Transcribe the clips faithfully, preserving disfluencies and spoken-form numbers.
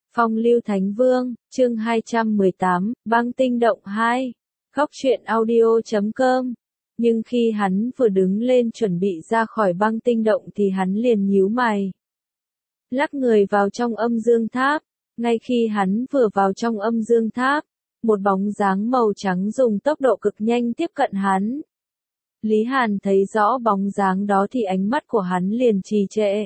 Phong lưu Thánh Vương, chương hai trăm mười tám, băng tinh động hai. Góc truyện audio chấm com. Nhưng khi hắn vừa đứng lên chuẩn bị ra khỏi băng tinh động thì hắn liền nhíu mày. Lắc người vào trong âm dương tháp. Ngay khi hắn vừa vào trong âm dương tháp, một bóng dáng màu trắng dùng tốc độ cực nhanh tiếp cận hắn. Lý Hàn thấy rõ bóng dáng đó thì ánh mắt của hắn liền trì trệ.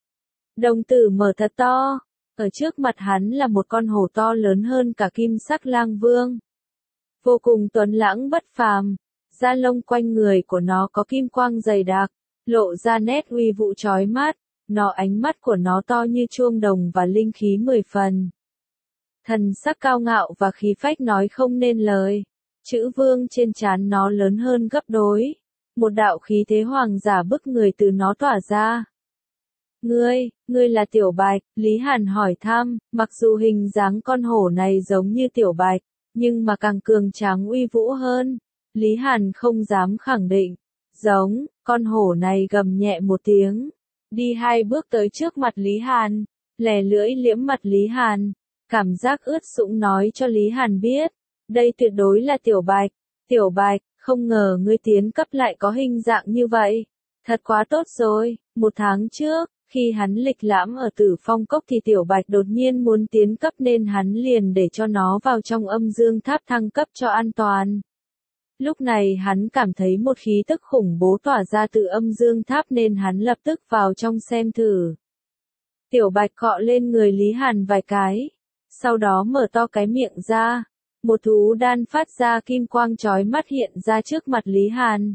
Đồng tử mở thật to. Ở trước mặt hắn là một con hổ to lớn hơn cả kim sắc lang vương. Vô cùng tuấn lãng bất phàm, da lông quanh người của nó có kim quang dày đặc, lộ ra nét uy vũ chói mắt, nó ánh mắt của nó to như chuông đồng và linh khí mười phần. Thần sắc cao ngạo và khí phách nói không nên lời, chữ vương trên trán nó lớn hơn gấp đôi, một đạo khí thế hoàng giả bức người từ nó tỏa ra. Ngươi, ngươi là Tiểu Bạch, Lý Hàn hỏi thăm, mặc dù hình dáng con hổ này giống như Tiểu Bạch, nhưng mà càng cường tráng uy vũ hơn. Lý Hàn không dám khẳng định, giống, con hổ này gầm nhẹ một tiếng, đi hai bước tới trước mặt Lý Hàn, lè lưỡi liếm mặt Lý Hàn, cảm giác ướt sũng nói cho Lý Hàn biết, đây tuyệt đối là Tiểu Bạch, Tiểu Bạch, không ngờ ngươi tiến cấp lại có hình dạng như vậy, thật quá tốt rồi, một tháng trước. Khi hắn lịch lãm ở Tử Phong Cốc thì Tiểu Bạch đột nhiên muốn tiến cấp nên hắn liền để cho nó vào trong âm dương tháp thăng cấp cho an toàn. Lúc này hắn cảm thấy một khí tức khủng bố tỏa ra từ âm dương tháp nên hắn lập tức vào trong xem thử. Tiểu Bạch cọ lên người Lý Hàn vài cái, sau đó mở to cái miệng ra, một thú đan phát ra kim quang chói mắt hiện ra trước mặt Lý Hàn.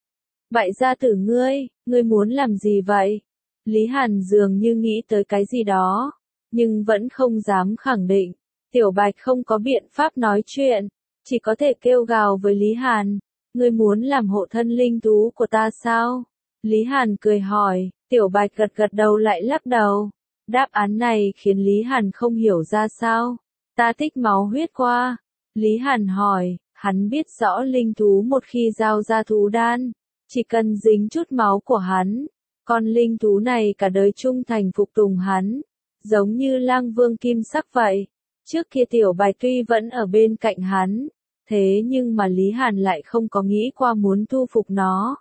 Bại gia tử ngươi, ngươi muốn làm gì vậy? Lý Hàn dường như nghĩ tới cái gì đó, nhưng vẫn không dám khẳng định. Tiểu Bạch không có biện pháp nói chuyện, chỉ có thể kêu gào với Lý Hàn, ngươi muốn làm hộ thân linh thú của ta sao? Lý Hàn cười hỏi, Tiểu Bạch gật gật đầu lại lắc đầu. Đáp án này khiến Lý Hàn không hiểu ra sao. Ta thích máu huyết qua. Lý Hàn hỏi, hắn biết rõ linh thú một khi giao ra thú đan, chỉ cần dính chút máu của hắn. Con linh thú này cả đời trung thành phục tùng hắn, giống như lang vương kim sắc vậy. Trước kia Tiểu Bạch tuy vẫn ở bên cạnh hắn, thế nhưng mà Lý Hàn lại không có nghĩ qua muốn thu phục nó.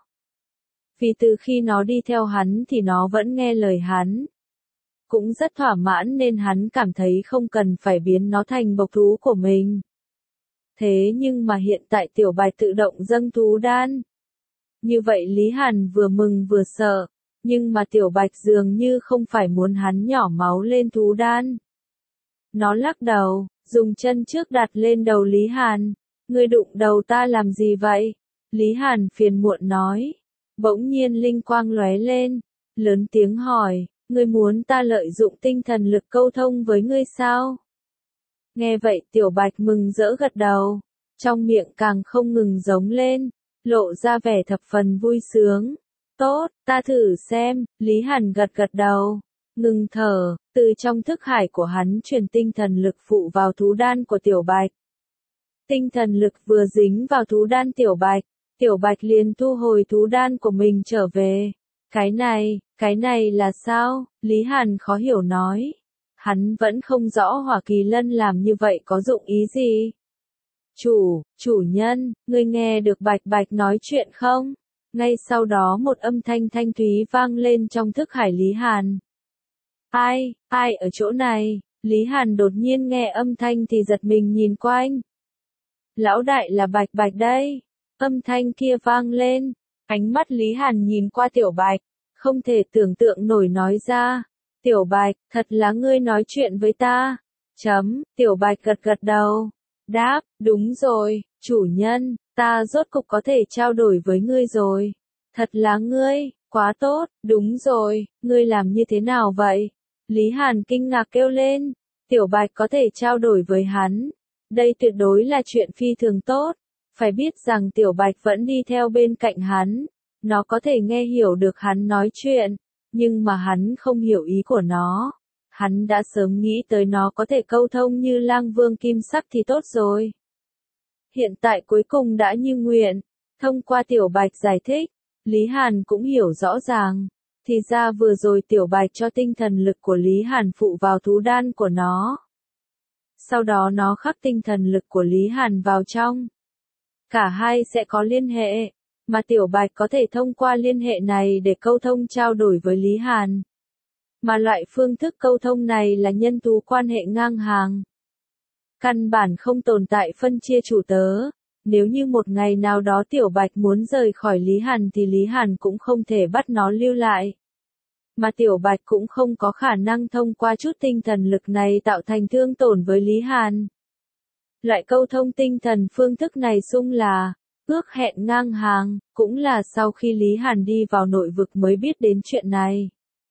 Vì từ khi nó đi theo hắn thì nó vẫn nghe lời hắn. Cũng rất thỏa mãn nên hắn cảm thấy không cần phải biến nó thành bộc thú của mình. Thế nhưng mà hiện tại Tiểu Bạch tự động dâng thú đan. Như vậy Lý Hàn vừa mừng vừa sợ. Nhưng mà Tiểu Bạch dường như không phải muốn hắn nhỏ máu lên thú đan. Nó lắc đầu, dùng chân trước đặt lên đầu Lý Hàn. Ngươi đụng đầu ta làm gì vậy? Lý Hàn phiền muộn nói. Bỗng nhiên linh quang lóe lên, lớn tiếng hỏi, ngươi muốn ta lợi dụng tinh thần lực câu thông với ngươi sao? Nghe vậy Tiểu Bạch mừng rỡ gật đầu, trong miệng càng không ngừng giống lên, lộ ra vẻ thập phần vui sướng. Tốt, ta thử xem, Lý Hàn gật gật đầu, ngừng thở, từ trong thức hải của hắn truyền tinh thần lực phụ vào thú đan của Tiểu Bạch. Tinh thần lực vừa dính vào thú đan Tiểu Bạch, Tiểu Bạch liền thu hồi thú đan của mình trở về. Cái này, cái này là sao? Lý Hàn khó hiểu nói. Hắn vẫn không rõ Hỏa Kỳ Lân làm như vậy có dụng ý gì. Chủ, chủ nhân, ngươi nghe được Bạch Bạch nói chuyện không? Ngay sau đó một âm thanh thanh thúy vang lên trong thức hải Lý Hàn. Ai, ai ở chỗ này? Lý Hàn đột nhiên nghe âm thanh thì giật mình nhìn quanh. Lão đại là Bạch Bạch đây. Âm thanh kia vang lên. Ánh mắt Lý Hàn nhìn qua Tiểu Bạch. Không thể tưởng tượng nổi nói ra. Tiểu Bạch, thật là ngươi nói chuyện với ta. Chấm, Tiểu Bạch gật gật đầu. Đáp, đúng rồi, chủ nhân. Ta rốt cục có thể trao đổi với ngươi rồi. Thật là ngươi, quá tốt, đúng rồi, ngươi làm như thế nào vậy? Lý Hàn kinh ngạc kêu lên, Tiểu Bạch có thể trao đổi với hắn. Đây tuyệt đối là chuyện phi thường tốt. Phải biết rằng Tiểu Bạch vẫn đi theo bên cạnh hắn. Nó có thể nghe hiểu được hắn nói chuyện, nhưng mà hắn không hiểu ý của nó. Hắn đã sớm nghĩ tới nó có thể câu thông như lang vương kim sắc thì tốt rồi. Hiện tại cuối cùng đã như nguyện, thông qua Tiểu Bạch giải thích, Lý Hàn cũng hiểu rõ ràng, thì ra vừa rồi Tiểu Bạch cho tinh thần lực của Lý Hàn phụ vào thú đan của nó, Sau đó nó khắc tinh thần lực của Lý Hàn vào trong. Cả hai sẽ có liên hệ, mà Tiểu Bạch có thể thông qua liên hệ này để câu thông trao đổi với Lý Hàn. Mà loại phương thức câu thông này là nhân tố quan hệ ngang hàng. Căn bản không tồn tại phân chia chủ tớ. Nếu như một ngày nào đó Tiểu Bạch muốn rời khỏi Lý Hàn thì Lý Hàn cũng không thể bắt nó lưu lại. Mà Tiểu Bạch cũng không có khả năng thông qua chút tinh thần lực này tạo thành thương tổn với Lý Hàn. Loại câu thông tinh thần phương thức này xung là ước hẹn ngang hàng, cũng là sau khi Lý Hàn đi vào nội vực mới biết đến chuyện này.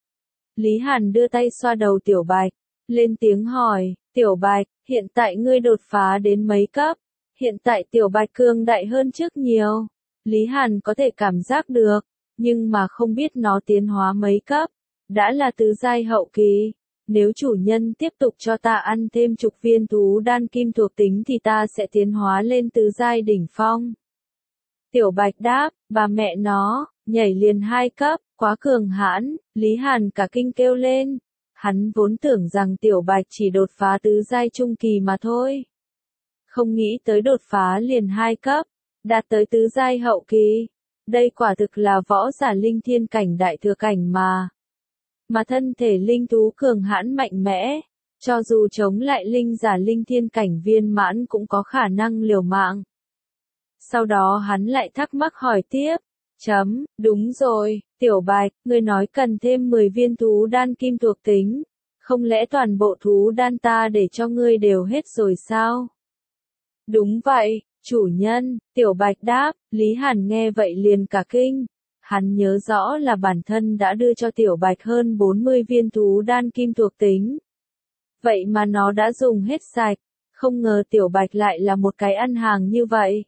Lý Hàn đưa tay xoa đầu Tiểu Bạch, lên tiếng hỏi, Tiểu Bạch, hiện tại ngươi đột phá đến mấy cấp? Hiện tại Tiểu Bạch cường đại hơn trước nhiều. Lý Hàn có thể cảm giác được, nhưng mà không biết nó tiến hóa mấy cấp. Đã là tứ giai hậu kỳ. Nếu chủ nhân tiếp tục cho ta ăn thêm chục viên thú đan kim thuộc tính thì ta sẽ tiến hóa lên tứ giai đỉnh phong. Tiểu Bạch đáp, bà mẹ nó, nhảy liền hai cấp, quá cường hãn. Lý Hàn cả kinh kêu lên. Hắn vốn tưởng rằng Tiểu Bạch chỉ đột phá tứ giai trung kỳ mà thôi. Không nghĩ tới đột phá liền hai cấp, đạt tới tứ giai hậu kỳ. Đây quả thực là võ giả linh thiên cảnh đại thừa cảnh mà. Mà thân thể linh thú cường hãn mạnh mẽ, cho dù chống lại linh giả linh thiên cảnh viên mãn cũng có khả năng liều mạng. Sau đó hắn lại thắc mắc hỏi tiếp, chấm, đúng rồi, Tiểu Bạch, ngươi nói cần thêm mười viên thú đan kim thuộc tính, không lẽ toàn bộ thú đan ta để cho ngươi đều hết rồi sao? Đúng vậy, chủ nhân, Tiểu Bạch đáp. Lý Hàn nghe vậy liền cả kinh. Hắn nhớ rõ là bản thân đã đưa cho Tiểu Bạch hơn bốn mươi viên thú đan kim thuộc tính. Vậy mà nó đã dùng hết sạch, không ngờ Tiểu Bạch lại là một cái ăn hàng như vậy.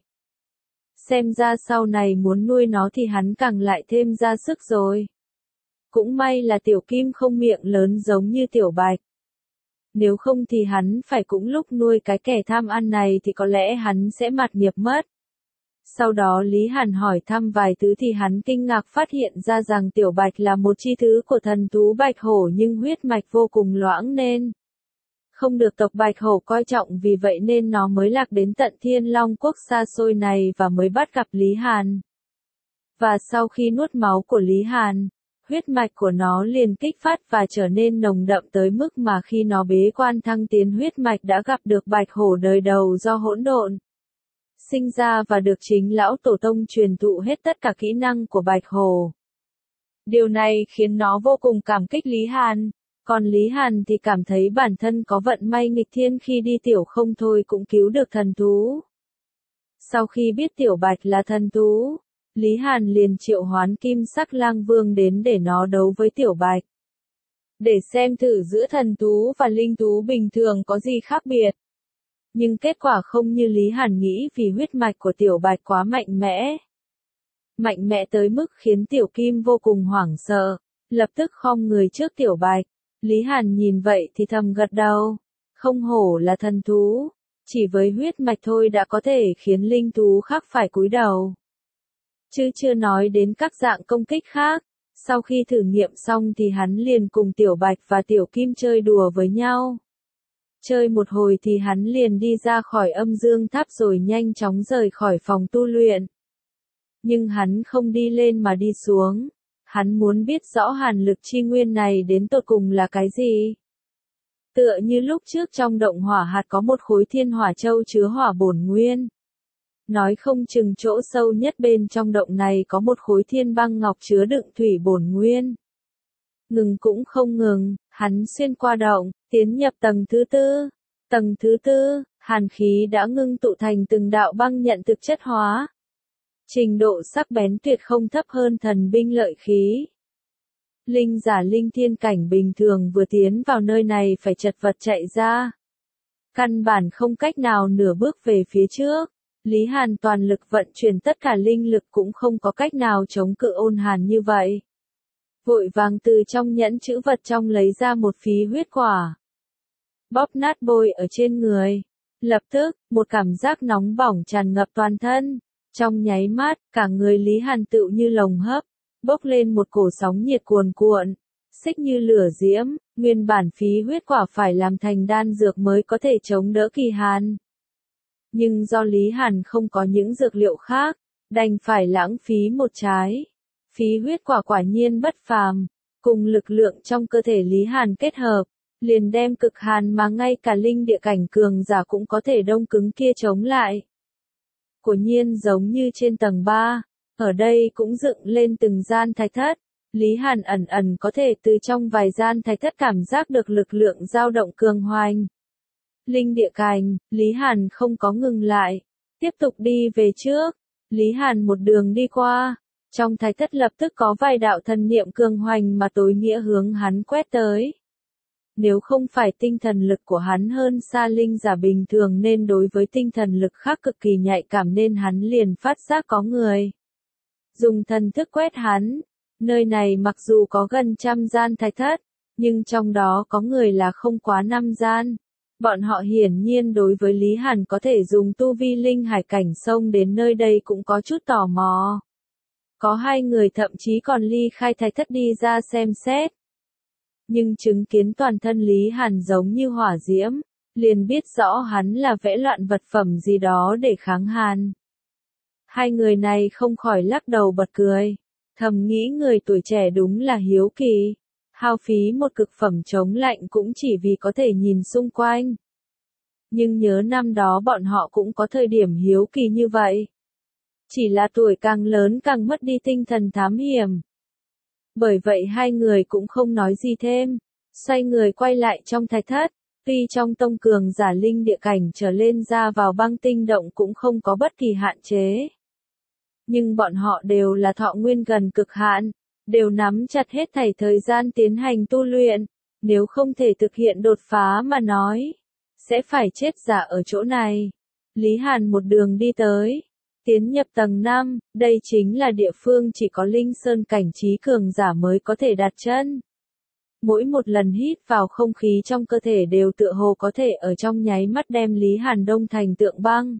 Xem ra sau này muốn nuôi nó thì hắn càng lại thêm ra sức rồi. Cũng may là Tiểu Kim không miệng lớn giống như Tiểu Bạch. Nếu không thì hắn phải cũng lúc nuôi cái kẻ tham ăn này thì có lẽ hắn sẽ mạt nghiệp mất. Sau đó Lý Hàn hỏi thăm vài thứ thì hắn kinh ngạc phát hiện ra rằng Tiểu Bạch là một chi thứ của thần thú Bạch Hổ nhưng huyết mạch vô cùng loãng nên không được tộc Bạch Hổ coi trọng, vì vậy nên nó mới lạc đến tận Thiên Long Quốc xa xôi này và mới bắt gặp Lý Hàn. Và sau khi nuốt máu của Lý Hàn, huyết mạch của nó liền kích phát và trở nên nồng đậm tới mức mà khi nó bế quan thăng tiến huyết mạch đã gặp được Bạch Hổ đời đầu do hỗn độn sinh ra và được chính lão tổ tông truyền thụ hết tất cả kỹ năng của Bạch Hổ. Điều này khiến nó vô cùng cảm kích Lý Hàn, còn Lý Hàn thì cảm thấy bản thân có vận may nghịch thiên khi đi tiểu không thôi cũng cứu được thần thú. Sau khi biết Tiểu Bạch là thần thú, Lý Hàn liền triệu hoán Kim Sắc Lang Vương đến để nó đấu với Tiểu Bạch. Để xem thử giữa thần thú và linh thú bình thường có gì khác biệt. Nhưng kết quả không như Lý Hàn nghĩ vì huyết mạch của Tiểu Bạch quá mạnh mẽ. Mạnh mẽ tới mức khiến Tiểu Kim vô cùng hoảng sợ, lập tức khom người trước Tiểu Bạch. Lý Hàn nhìn vậy thì thầm gật đầu. Không hổ là thần thú, chỉ với huyết mạch thôi đã có thể khiến linh thú khác phải cúi đầu. Chứ chưa nói đến các dạng công kích khác. Sau khi thử nghiệm xong thì hắn liền cùng Tiểu Bạch và Tiểu Kim chơi đùa với nhau. Chơi một hồi thì hắn liền đi ra khỏi âm dương tháp rồi nhanh chóng rời khỏi phòng tu luyện. Nhưng hắn không đi lên mà đi xuống. Hắn muốn biết rõ hàn lực chi nguyên này đến tột cùng là cái gì. Tựa như lúc trước trong động hỏa hạt có một khối thiên hỏa châu chứa hỏa bổn nguyên. Nói không chừng chỗ sâu nhất bên trong động này có một khối thiên băng ngọc chứa đựng thủy bổn nguyên. Ngừng cũng không ngừng, hắn xuyên qua động, tiến nhập tầng thứ tư. Tầng thứ tư, hàn khí đã ngưng tụ thành từng đạo băng nhận thực chất hóa. Trình độ sắc bén tuyệt không thấp hơn thần binh lợi khí. Linh giả linh thiên cảnh bình thường vừa tiến vào nơi này phải chật vật chạy ra. Căn bản không cách nào nửa bước về phía trước. Lý Hàn toàn lực vận chuyển tất cả linh lực cũng không có cách nào chống cự ôn hàn như vậy. Vội vàng từ trong nhẫn chữ vật trong lấy ra một phí huyết quả. Bóp nát bôi ở trên người. Lập tức, một cảm giác nóng bỏng tràn ngập toàn thân. Trong nháy mắt, cả người Lý Hàn tựu như lồng hấp, bốc lên một cổ sóng nhiệt cuồn cuộn, xích như lửa diễm, Nguyên bản phí huyết quả phải làm thành đan dược mới có thể chống đỡ kỳ hàn. Nhưng do Lý Hàn không có những dược liệu khác, đành phải lãng phí một trái. Phí huyết quả quả nhiên bất phàm, cùng lực lượng trong cơ thể Lý Hàn kết hợp, liền đem cực hàn mà ngay cả linh địa cảnh cường giả cũng có thể đông cứng kia chống lại. Quả nhiên giống như trên tầng ba, ở đây cũng dựng lên từng gian thạch thất, Lý Hàn ẩn ẩn có thể từ trong vài gian thạch thất cảm giác được lực lượng dao động cường hoành. Linh địa cảnh, Lý Hàn không có ngừng lại, tiếp tục đi về trước, Lý Hàn một đường đi qua, trong thạch thất lập tức có vài đạo thần niệm cường hoành mà tối nghĩa hướng hắn quét tới. Nếu không phải tinh thần lực của hắn hơn xa linh giả bình thường nên đối với tinh thần lực khác cực kỳ nhạy cảm nên hắn liền phát giác có người dùng thần thức quét hắn. Nơi này mặc dù có gần trăm gian thạch thất, nhưng trong đó có người là không quá năm gian. Bọn họ hiển nhiên đối với Lý Hàn có thể dùng tu vi linh hải cảnh xông đến nơi đây cũng có chút tò mò. Có hai người thậm chí còn ly khai thạch thất đi ra xem xét. Nhưng chứng kiến toàn thân Lý Hàn giống như hỏa diễm, liền biết rõ hắn là vẽ loạn vật phẩm gì đó để kháng hàn. Hai người này không khỏi lắc đầu bật cười, thầm nghĩ người tuổi trẻ đúng là hiếu kỳ, hao phí một cực phẩm chống lạnh cũng chỉ vì có thể nhìn xung quanh. Nhưng nhớ năm đó bọn họ cũng có thời điểm hiếu kỳ như vậy. Chỉ là tuổi càng lớn càng mất đi tinh thần thám hiểm. Bởi vậy hai người cũng không nói gì thêm, xoay người quay lại trong thạch thất, tuy trong tông cường giả linh địa cảnh trở lên ra vào băng tinh động cũng không có bất kỳ hạn chế. Nhưng bọn họ đều là thọ nguyên gần cực hạn, đều nắm chặt hết thảy thời gian tiến hành tu luyện, nếu không thể thực hiện đột phá mà nói, sẽ phải chết giả ở chỗ này. Lý Hàn một đường đi tới, tiến nhập tầng năm, đây chính là địa phương chỉ có linh sơn cảnh trí cường giả mới có thể đặt chân. Mỗi một lần hít vào không khí trong cơ thể đều tựa hồ có thể ở trong nháy mắt đem Lý Hàn đông thành tượng băng.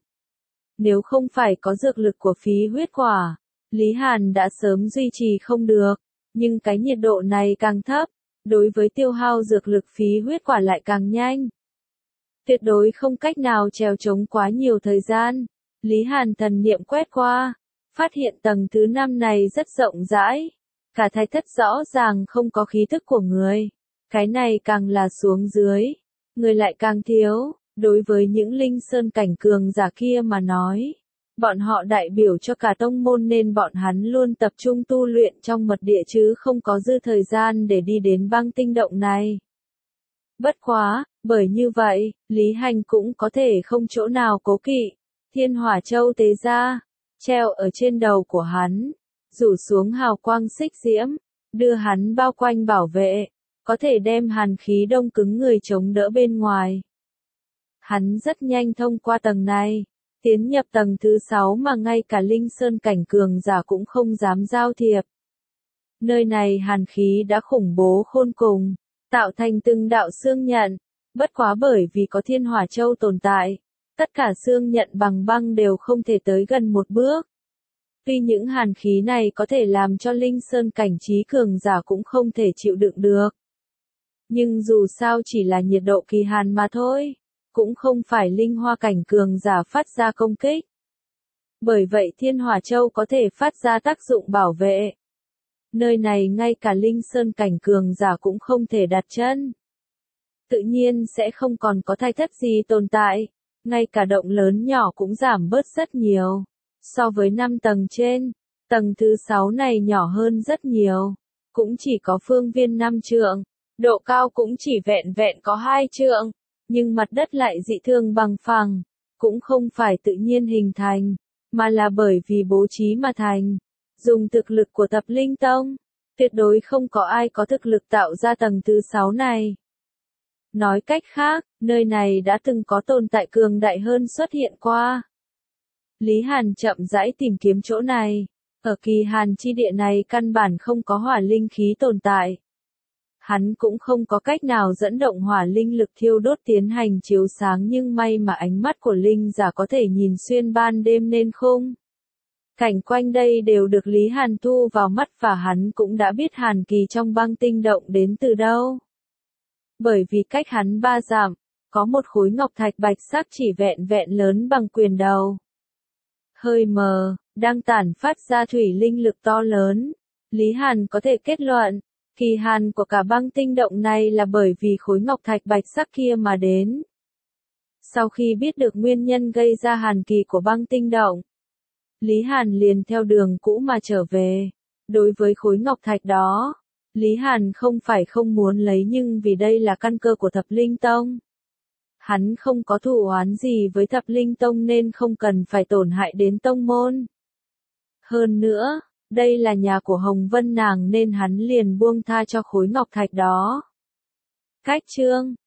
Nếu không phải có dược lực của phí huyết quả, Lý Hàn đã sớm duy trì không được, nhưng cái nhiệt độ này càng thấp, đối với tiêu hao dược lực phí huyết quả lại càng nhanh. Tuyệt đối không cách nào trèo chống quá nhiều thời gian. Lý Hàn thần niệm quét qua, phát hiện tầng thứ năm này rất rộng rãi, cả thạch thất rõ ràng không có khí thức của người. Cái này càng là xuống dưới, người lại càng thiếu, đối với những linh sơn cảnh cường giả kia mà nói. Bọn họ đại biểu cho cả tông môn nên bọn hắn luôn tập trung tu luyện trong mật địa chứ không có dư thời gian để đi đến băng tinh động này. Bất quá, bởi như vậy, Lý Hành cũng có thể không chỗ nào cố kỵ. Thiên Hỏa Châu tế ra, treo ở trên đầu của hắn, rủ xuống hào quang xích diễm, đưa hắn bao quanh bảo vệ, có thể đem hàn khí đông cứng người chống đỡ bên ngoài. Hắn rất nhanh thông qua tầng này, tiến nhập tầng thứ sáu mà ngay cả linh sơn cảnh cường giả cũng không dám giao thiệp. Nơi này hàn khí đã khủng bố khôn cùng, tạo thành từng đạo xương nhận, bất quá bởi vì có Thiên Hỏa Châu tồn tại. Tất cả xương nhận bằng băng đều không thể tới gần một bước. Tuy những hàn khí này có thể làm cho linh sơn cảnh trí cường giả cũng không thể chịu đựng được. Nhưng dù sao chỉ là nhiệt độ kỳ hàn mà thôi, cũng không phải linh hoa cảnh cường giả phát ra công kích. Bởi vậy Thiên Hỏa Châu có thể phát ra tác dụng bảo vệ. Nơi này ngay cả linh sơn cảnh cường giả cũng không thể đặt chân. Tự nhiên sẽ không còn có thạch thất gì tồn tại. Ngay cả động lớn nhỏ cũng giảm bớt rất nhiều. So với năm tầng trên, tầng thứ sáu này nhỏ hơn rất nhiều. Cũng chỉ có phương viên năm trượng, độ cao cũng chỉ vẹn vẹn có hai trượng, nhưng mặt đất lại dị thường bằng phẳng, cũng không phải tự nhiên hình thành, mà là bởi vì bố trí mà thành. Dùng thực lực của Tập Linh Tông, tuyệt đối không có ai có thực lực tạo ra tầng thứ sáu này. Nói cách khác, nơi này đã từng có tồn tại cường đại hơn xuất hiện qua. Lý Hàn chậm rãi tìm kiếm chỗ này. Ở kỳ hàn chi địa này căn bản không có hỏa linh khí tồn tại. Hắn cũng không có cách nào dẫn động hỏa linh lực thiêu đốt tiến hành chiếu sáng nhưng may mà ánh mắt của linh giả có thể nhìn xuyên ban đêm nên khung. Cảnh quanh đây đều được Lý Hàn thu vào mắt và hắn cũng đã biết hàn kỳ trong băng tinh động đến từ đâu. Bởi vì cách hắn ba dặm, có một khối ngọc thạch bạch sắc chỉ vẹn vẹn lớn bằng quyền đầu. Hơi mờ, đang tản phát ra thủy linh lực to lớn. Lý Hàn có thể kết luận, kỳ hạn của cả băng tinh động này là bởi vì khối ngọc thạch bạch sắc kia mà đến. Sau khi biết được nguyên nhân gây ra hàn kỳ của băng tinh động, Lý Hàn liền theo đường cũ mà trở về. Đối với khối ngọc thạch đó, Lý Hàn không phải không muốn lấy nhưng vì đây là căn cơ của Thập Linh Tông. Hắn không có thù oán gì với Thập Linh Tông nên không cần phải tổn hại đến tông môn. Hơn nữa, đây là nhà của Hồng Vân nàng nên hắn liền buông tha cho khối ngọc thạch đó. Cách chương